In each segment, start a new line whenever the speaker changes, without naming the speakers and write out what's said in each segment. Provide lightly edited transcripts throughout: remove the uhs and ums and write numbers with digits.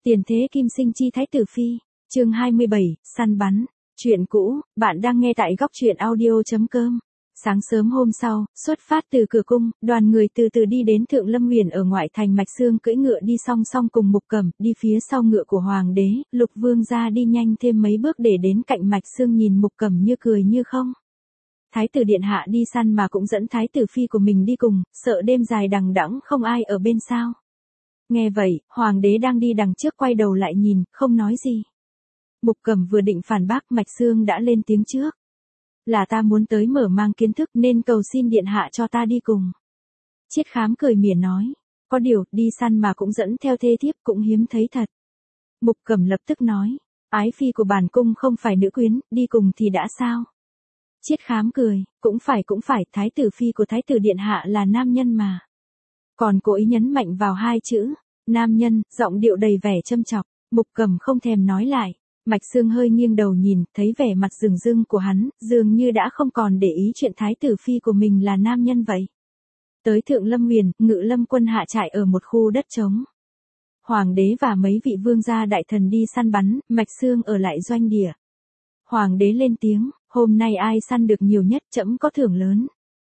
Tiền thế kim sinh chi thái tử phi, chương 27, săn bắn. Chuyện cũ, bạn đang nghe tại góc truyện audio.com. Sáng sớm hôm sau, xuất phát từ cửa cung, đoàn người từ từ đi đến Thượng Lâm Huyền ở ngoại thành. Mạch Xương cưỡi ngựa đi song song cùng Mục Cẩm, đi phía sau ngựa của hoàng đế. Lục Vương gia đi nhanh thêm mấy bước để đến cạnh Mạch Xương, nhìn Mục Cẩm như cười như không. Thái tử điện hạ đi săn mà cũng dẫn thái tử phi của mình đi cùng, sợ đêm dài đằng đẵng không ai ở bên sao? Nghe vậy, hoàng đế đang đi đằng trước quay đầu lại nhìn, không nói gì. Mục Cẩm vừa định phản bác, Mạch Xương đã lên tiếng trước. Là ta muốn tới mở mang kiến thức nên cầu xin điện hạ cho ta đi cùng. Chiết Khám cười mỉa nói, có điều, đi săn mà cũng dẫn theo thê thiếp cũng hiếm thấy thật. Mục Cẩm lập tức nói, ái phi của bản cung không phải nữ quyến, đi cùng thì đã sao? Chiết Khám cười, cũng phải, thái tử phi của thái tử điện hạ là nam nhân mà. Còn cố ý nhấn mạnh vào hai chữ, nam nhân, giọng điệu đầy vẻ châm chọc. Mục Cẩm không thèm nói lại. Mạch Xương hơi nghiêng đầu nhìn, thấy vẻ mặt rừng rưng của hắn, dường như đã không còn để ý chuyện thái tử phi của mình là nam nhân vậy. Tới Thượng Lâm Huyền, Ngự Lâm quân hạ trại ở một khu đất trống. Hoàng đế và mấy vị vương gia đại thần đi săn bắn, Mạch Xương ở lại doanh địa. Hoàng đế lên tiếng, hôm nay ai săn được nhiều nhất trẫm có thưởng lớn.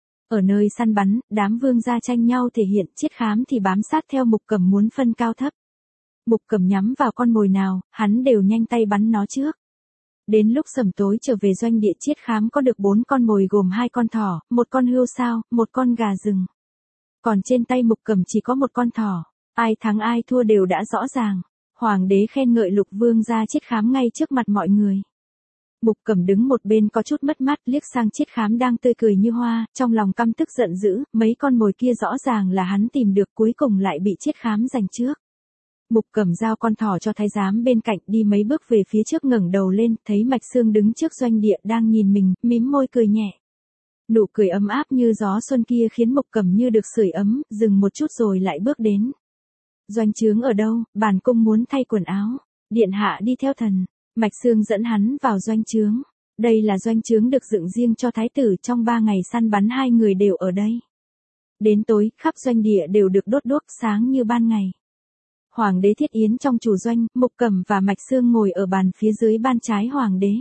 Ở nơi săn bắn, đám vương gia tranh nhau thể hiện, Chiết Khám thì bám sát theo Mục Cẩm muốn phân cao thấp. Mục Cẩm nhắm vào con mồi nào, hắn đều nhanh tay bắn nó trước. Đến lúc sẩm tối trở về doanh địa, Chiết Khám có được 4 con mồi gồm 2 con thỏ, 1 con hươu sao, 1 con gà rừng. Còn trên tay Mục Cẩm chỉ có 1 con thỏ, ai thắng ai thua đều đã rõ ràng. Hoàng đế khen ngợi Lục Vương gia Chiết Khám ngay trước mặt mọi người. Mục Cẩm đứng một bên có chút mất mát, liếc sang Chiết Khám đang tươi cười như hoa, trong lòng căm tức giận dữ, mấy con mồi kia rõ ràng là hắn tìm được, cuối cùng lại bị Chiết Khám giành trước. Mục Cẩm giao con thỏ cho thái giám bên cạnh, đi mấy bước về phía trước, ngẩng đầu lên, thấy Mạch Xương đứng trước doanh địa đang nhìn mình, mím môi cười nhẹ. Nụ cười ấm áp như gió xuân kia khiến Mục Cẩm như được sưởi ấm, dừng một chút rồi lại bước đến. Doanh trướng ở đâu, bản cung muốn thay quần áo. Điện hạ đi theo thần. Mạch Xương dẫn hắn vào doanh trướng. Đây là doanh trướng được dựng riêng cho thái tử, trong 3 ngày săn bắn 2 người đều ở đây. Đến tối, khắp doanh địa đều được đốt đuốc sáng như ban ngày. Hoàng đế thiết yến trong chủ doanh, Mục Cẩm và Mạch Xương ngồi ở bàn phía dưới ban trái hoàng đế.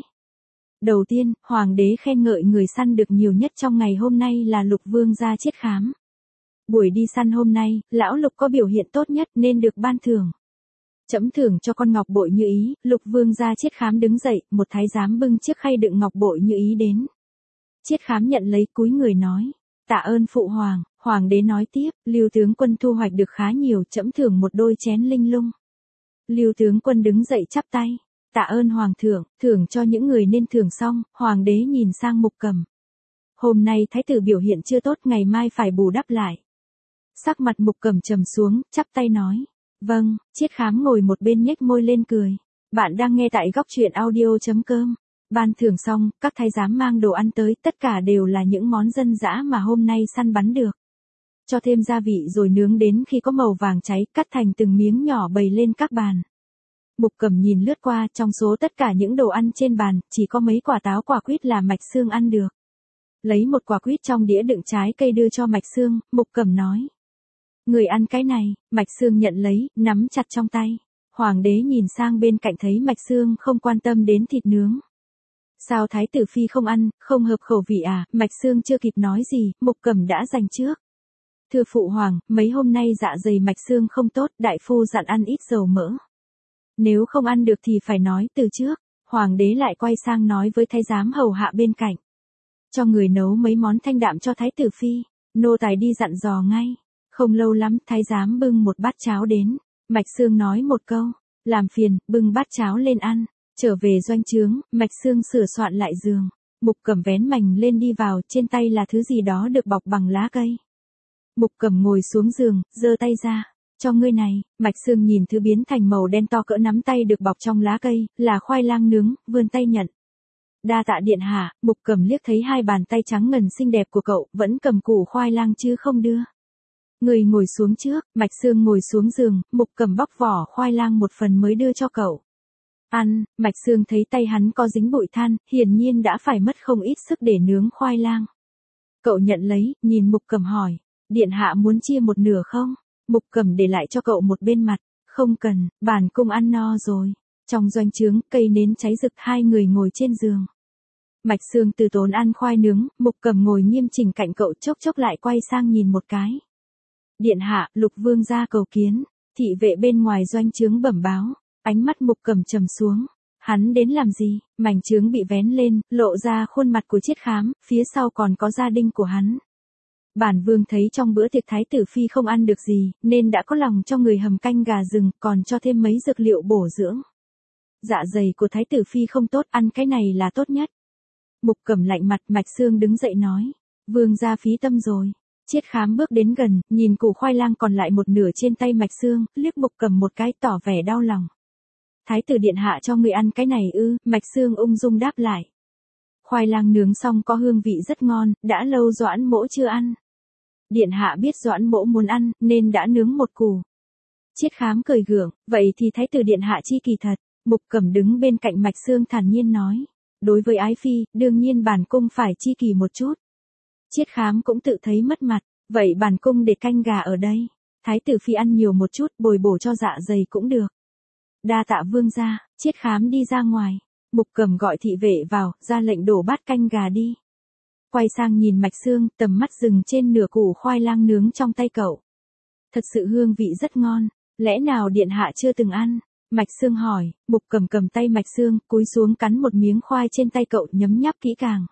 Đầu tiên, hoàng đế khen ngợi người săn được nhiều nhất trong ngày hôm nay là Lục Vương gia Chiết Khám. Buổi đi săn hôm nay, lão Lục có biểu hiện tốt nhất nên được ban thưởng. Trẫm thưởng cho con ngọc bội như ý. Lục Vương gia Chiết Khám đứng dậy, một thái giám bưng chiếc khay đựng ngọc bội như ý đến. Chiết Khám nhận lấy, cúi người nói, tạ ơn phụ hoàng. Hoàng đế nói tiếp, Lưu tướng quân thu hoạch được khá nhiều, trẫm thưởng một đôi chén linh lung. Lưu tướng quân đứng dậy chắp tay, tạ ơn hoàng thượng, thưởng cho những người nên thưởng. Xong, hoàng đế nhìn sang Mục Cẩm. Hôm nay thái tử biểu hiện chưa tốt, ngày mai phải bù đắp lại. Sắc mặt Mục Cẩm trầm xuống, chắp tay nói, vâng. Chiết Khám ngồi một bên nhếch môi lên cười. Bạn đang nghe tại góc truyện audio.com. Ban thưởng xong, các thái giám mang đồ ăn tới, tất cả đều là những món dân dã mà hôm nay săn bắn được. Cho thêm gia vị rồi nướng đến khi có màu vàng cháy, cắt thành từng miếng nhỏ bày lên các bàn. Mục Cẩm nhìn lướt qua, trong số tất cả những đồ ăn trên bàn, chỉ có mấy quả táo quả quýt là Mạch Xương ăn được. Lấy một quả quýt trong đĩa đựng trái cây đưa cho Mạch Xương, Mục Cẩm nói. Người ăn cái này. Mạch Xương nhận lấy, nắm chặt trong tay. Hoàng đế nhìn sang bên cạnh thấy Mạch Xương không quan tâm đến thịt nướng. Sao thái tử phi không ăn, không hợp khẩu vị à? Mạch Xương chưa kịp nói gì, Mục Cẩm đã giành trước. Thưa phụ hoàng, mấy hôm nay dạ dày Mạch Xương không tốt, đại phu dặn ăn ít dầu mỡ. Nếu không ăn được thì phải nói từ trước. Hoàng đế lại quay sang nói với thái giám hầu hạ bên cạnh. Cho người nấu mấy món thanh đạm cho thái tử phi. Nô tài đi dặn dò ngay. Không lâu lắm, thái giám bưng một bát cháo đến. Mạch Xương nói một câu, làm phiền, bưng bát cháo lên ăn. Trở về doanh trướng, Mạch Xương sửa soạn lại giường. Mục Cẩm vén mành lên đi vào, trên tay là thứ gì đó được bọc bằng lá cây. Mục Cẩm ngồi xuống giường, giơ tay ra, cho ngươi này. Mạch Xương nhìn thứ biến thành màu đen to cỡ nắm tay được bọc trong lá cây, là khoai lang nướng, vươn tay nhận. Đa tạ điện hạ. Mục Cẩm liếc thấy 2 bàn tay trắng ngần xinh đẹp của cậu, vẫn cầm củ khoai lang chứ không đưa. Người ngồi xuống trước. Mạch Xương ngồi xuống giường, Mục Cẩm bóc vỏ khoai lang một phần mới đưa cho cậu. Ăn. Mạch Xương thấy tay hắn có dính bụi than, hiển nhiên đã phải mất không ít sức để nướng khoai lang. Cậu nhận lấy, nhìn Mục Cẩm hỏi, điện hạ muốn chia một nửa không? Mục Cẩm để lại cho cậu một bên mặt, Không cần, bản cung ăn no rồi. Trong doanh trướng, cây nến cháy rực, hai người ngồi trên giường. Mạch Sương từ tốn ăn khoai nướng, Mục Cầm ngồi nghiêm chỉnh cạnh cậu, chốc chốc lại quay sang nhìn một cái. Điện hạ, Lục vương gia cầu kiến. Thị vệ bên ngoài doanh trướng bẩm báo, ánh mắt Mục Cầm trầm xuống. Hắn đến làm gì? Mảnh trướng bị vén lên, lộ ra khuôn mặt của Chiết Khám, phía sau còn có gia đình của hắn. Bản vương thấy trong bữa tiệc thái tử phi không ăn được gì, nên đã có lòng cho người hầm canh gà rừng, còn cho thêm mấy dược liệu bổ dưỡng. Dạ dày của thái tử phi không tốt, ăn cái này là tốt nhất. Mục Cầm lạnh mặt, Mạch Sương đứng dậy nói, vương gia phí tâm rồi. Chiết Khám bước đến gần, nhìn củ khoai lang còn lại một nửa trên tay Mạch Sương, liếc Mục Cầm một cái tỏ vẻ đau lòng. Thái tử điện hạ cho người ăn cái này ư? Mạch Sương ung dung đáp lại. Khoai lang nướng xong có hương vị rất ngon, đã lâu Doãn Mỗ chưa ăn. Điện hạ biết Doãn Mỗ muốn ăn, nên đã nướng một củ. Chiết Khám cười gượng, vậy thì thái tử điện hạ chi kỳ thật. Mục Cầm đứng bên cạnh Mạch Sương thản nhiên nói. Đối với ái phi, đương nhiên bản cung phải chi kỳ một chút. Chiết Khám cũng tự thấy mất mặt, vậy bản cung để canh gà ở đây. Thái tử phi ăn nhiều một chút, bồi bổ cho dạ dày cũng được. Đa tạ vương gia. Chiết Khám đi ra ngoài. Mục Cầm gọi thị vệ vào, ra lệnh đổ bát canh gà đi. Quay sang nhìn Mạch Sương, tầm mắt dừng trên nửa củ khoai lang nướng trong tay cậu. Thật sự hương vị rất ngon, lẽ nào điện hạ chưa từng ăn? Mạch Sương hỏi. Mục Cầm cầm tay Mạch Sương, cúi xuống cắn một miếng khoai trên tay cậu, nhấm nháp kỹ càng.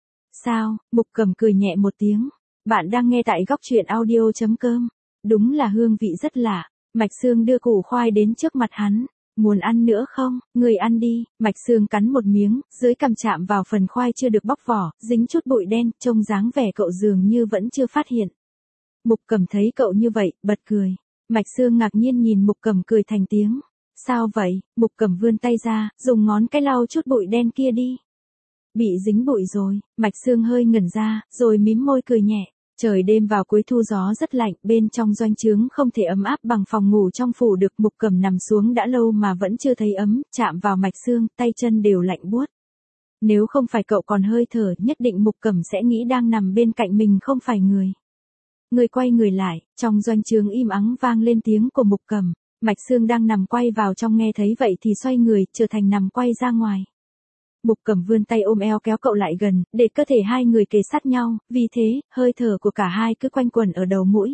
Sao? Mục Cầm cười nhẹ một tiếng. Bạn đang nghe tại góc truyện audio.com. Đúng là hương vị rất lạ. Mạch Sương đưa củ khoai đến trước mặt hắn. Muốn ăn nữa không? Người ăn đi. Mạch Sương cắn một miếng, dưới cằm chạm vào phần khoai chưa được bóc vỏ, dính chút bụi đen, trông dáng vẻ cậu dường như vẫn chưa phát hiện. Mục Cầm thấy cậu như vậy, bật cười. Mạch Sương ngạc nhiên nhìn Mục Cầm cười thành tiếng. Sao vậy? Mục Cầm vươn tay ra, dùng ngón cái lau chút bụi đen kia đi. Bị dính bụi rồi. Mạch Sương hơi ngẩn ra, rồi mím môi cười nhẹ. Trời đêm vào cuối thu gió rất lạnh, bên trong doanh trướng không thể ấm áp bằng phòng ngủ trong phủ được. Mục Cầm nằm xuống đã lâu mà vẫn chưa thấy ấm, chạm vào Mạch Sương, tay chân đều lạnh buốt. Nếu không phải cậu còn hơi thở, nhất định Mục Cầm sẽ nghĩ đang nằm bên cạnh mình không phải người. Người quay người lại, trong doanh trướng im ắng vang lên tiếng của Mục Cầm. Mạch Sương đang nằm quay vào trong nghe thấy vậy thì xoay người, trở thành nằm quay ra ngoài. Mục Cầm vươn tay ôm eo kéo cậu lại gần, để cơ thể hai người kề sát nhau, vì thế, hơi thở của cả hai cứ quanh quẩn ở đầu mũi.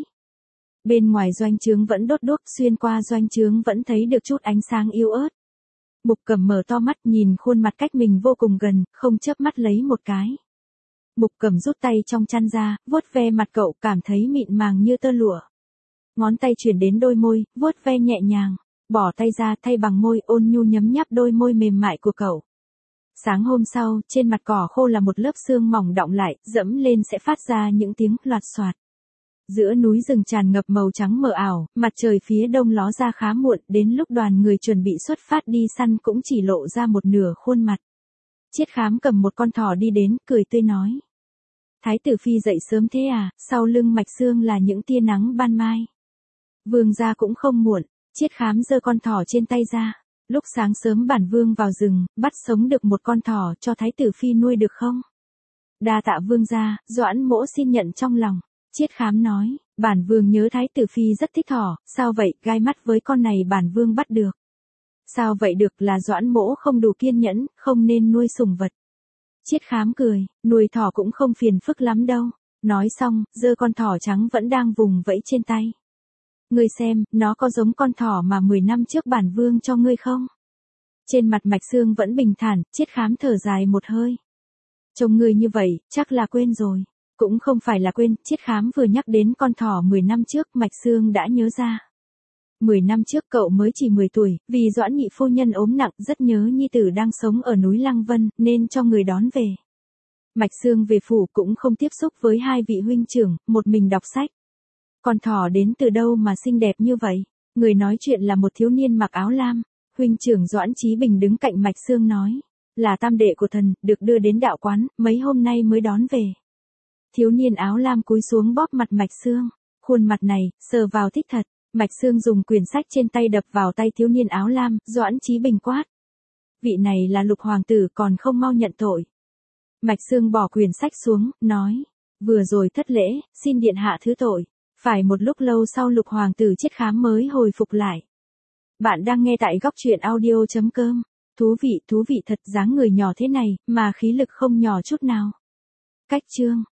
Bên ngoài doanh trướng vẫn đốt đuốc, xuyên qua doanh trướng vẫn thấy được chút ánh sáng yếu ớt. Mục Cầm mở to mắt nhìn khuôn mặt cách mình vô cùng gần, không chớp mắt lấy một cái. Mục Cầm rút tay trong chăn ra, vuốt ve mặt cậu, cảm thấy mịn màng như tơ lụa. Ngón tay chuyển đến đôi môi, vuốt ve nhẹ nhàng, bỏ tay ra thay bằng môi, ôn nhu nhấm nháp đôi môi mềm mại của cậu. Sáng hôm sau, trên mặt cỏ khô là một lớp sương mỏng đọng lại, dẫm lên sẽ phát ra những tiếng loạt xoạt. Giữa núi rừng tràn ngập màu trắng mờ ảo, mặt trời phía đông ló ra khá muộn, đến lúc đoàn người chuẩn bị xuất phát đi săn cũng chỉ lộ ra một nửa khuôn mặt. Chiết Khám cầm một con thỏ đi đến, cười tươi nói. Thái tử phi dậy sớm thế à? Sau lưng Mạch Sương là những tia nắng ban mai. Vương gia cũng không muộn. Chiết Khám giơ con thỏ trên tay ra. Lúc sáng sớm bản vương vào rừng, bắt sống được một con thỏ cho thái tử phi nuôi được không? Đa tạ vương gia, Doãn Mỗ xin nhận trong lòng. Chiết Khám nói, bản vương nhớ thái tử phi rất thích thỏ, sao vậy, gai mắt với con này bản vương bắt được. Sao vậy được, là Doãn Mỗ không đủ kiên nhẫn, không nên nuôi sủng vật. Chiết Khám cười, nuôi thỏ cũng không phiền phức lắm đâu. Nói xong, giơ con thỏ trắng vẫn đang vùng vẫy trên tay. Ngươi xem, nó có giống con thỏ mà 10 năm trước bản vương cho ngươi không? Trên mặt Mạch Sương vẫn bình thản, Chiết Khám thở dài một hơi. Trông ngươi như vậy, chắc là quên rồi. Cũng không phải là quên, Chiết Khám vừa nhắc đến con thỏ 10 năm trước, Mạch Sương đã nhớ ra. 10 năm trước cậu mới chỉ 10 tuổi, vì Doãn nhị phu nhân ốm nặng, rất nhớ nhi tử đang sống ở núi Lăng Vân, nên cho người đón về. Mạch Sương về phủ cũng không tiếp xúc với hai vị huynh trưởng, một mình đọc sách. Con thỏ đến từ đâu mà xinh đẹp như vậy? Người nói chuyện là một thiếu niên mặc áo lam. Huynh trưởng Doãn Chí Bình đứng cạnh Mạch Sương nói. Là tam đệ của thần, được đưa đến đạo quán, mấy hôm nay mới đón về. Thiếu niên áo lam cúi xuống bóp mặt Mạch Sương. Khuôn mặt này, sờ vào thích thật. Mạch Sương dùng quyển sách trên tay đập vào tay thiếu niên áo lam, Doãn Chí Bình quát. Vị này là Lục hoàng tử còn không mau nhận tội. Mạch Sương bỏ quyển sách xuống, nói. Vừa rồi thất lễ, xin điện hạ thứ tội. Phải một lúc lâu sau Lục hoàng tử Chiết Khám mới hồi phục lại. Bạn đang nghe tại góc truyện audio.com. Thú vị thật, dáng người nhỏ thế này, mà khí lực không nhỏ chút nào. Cách chương.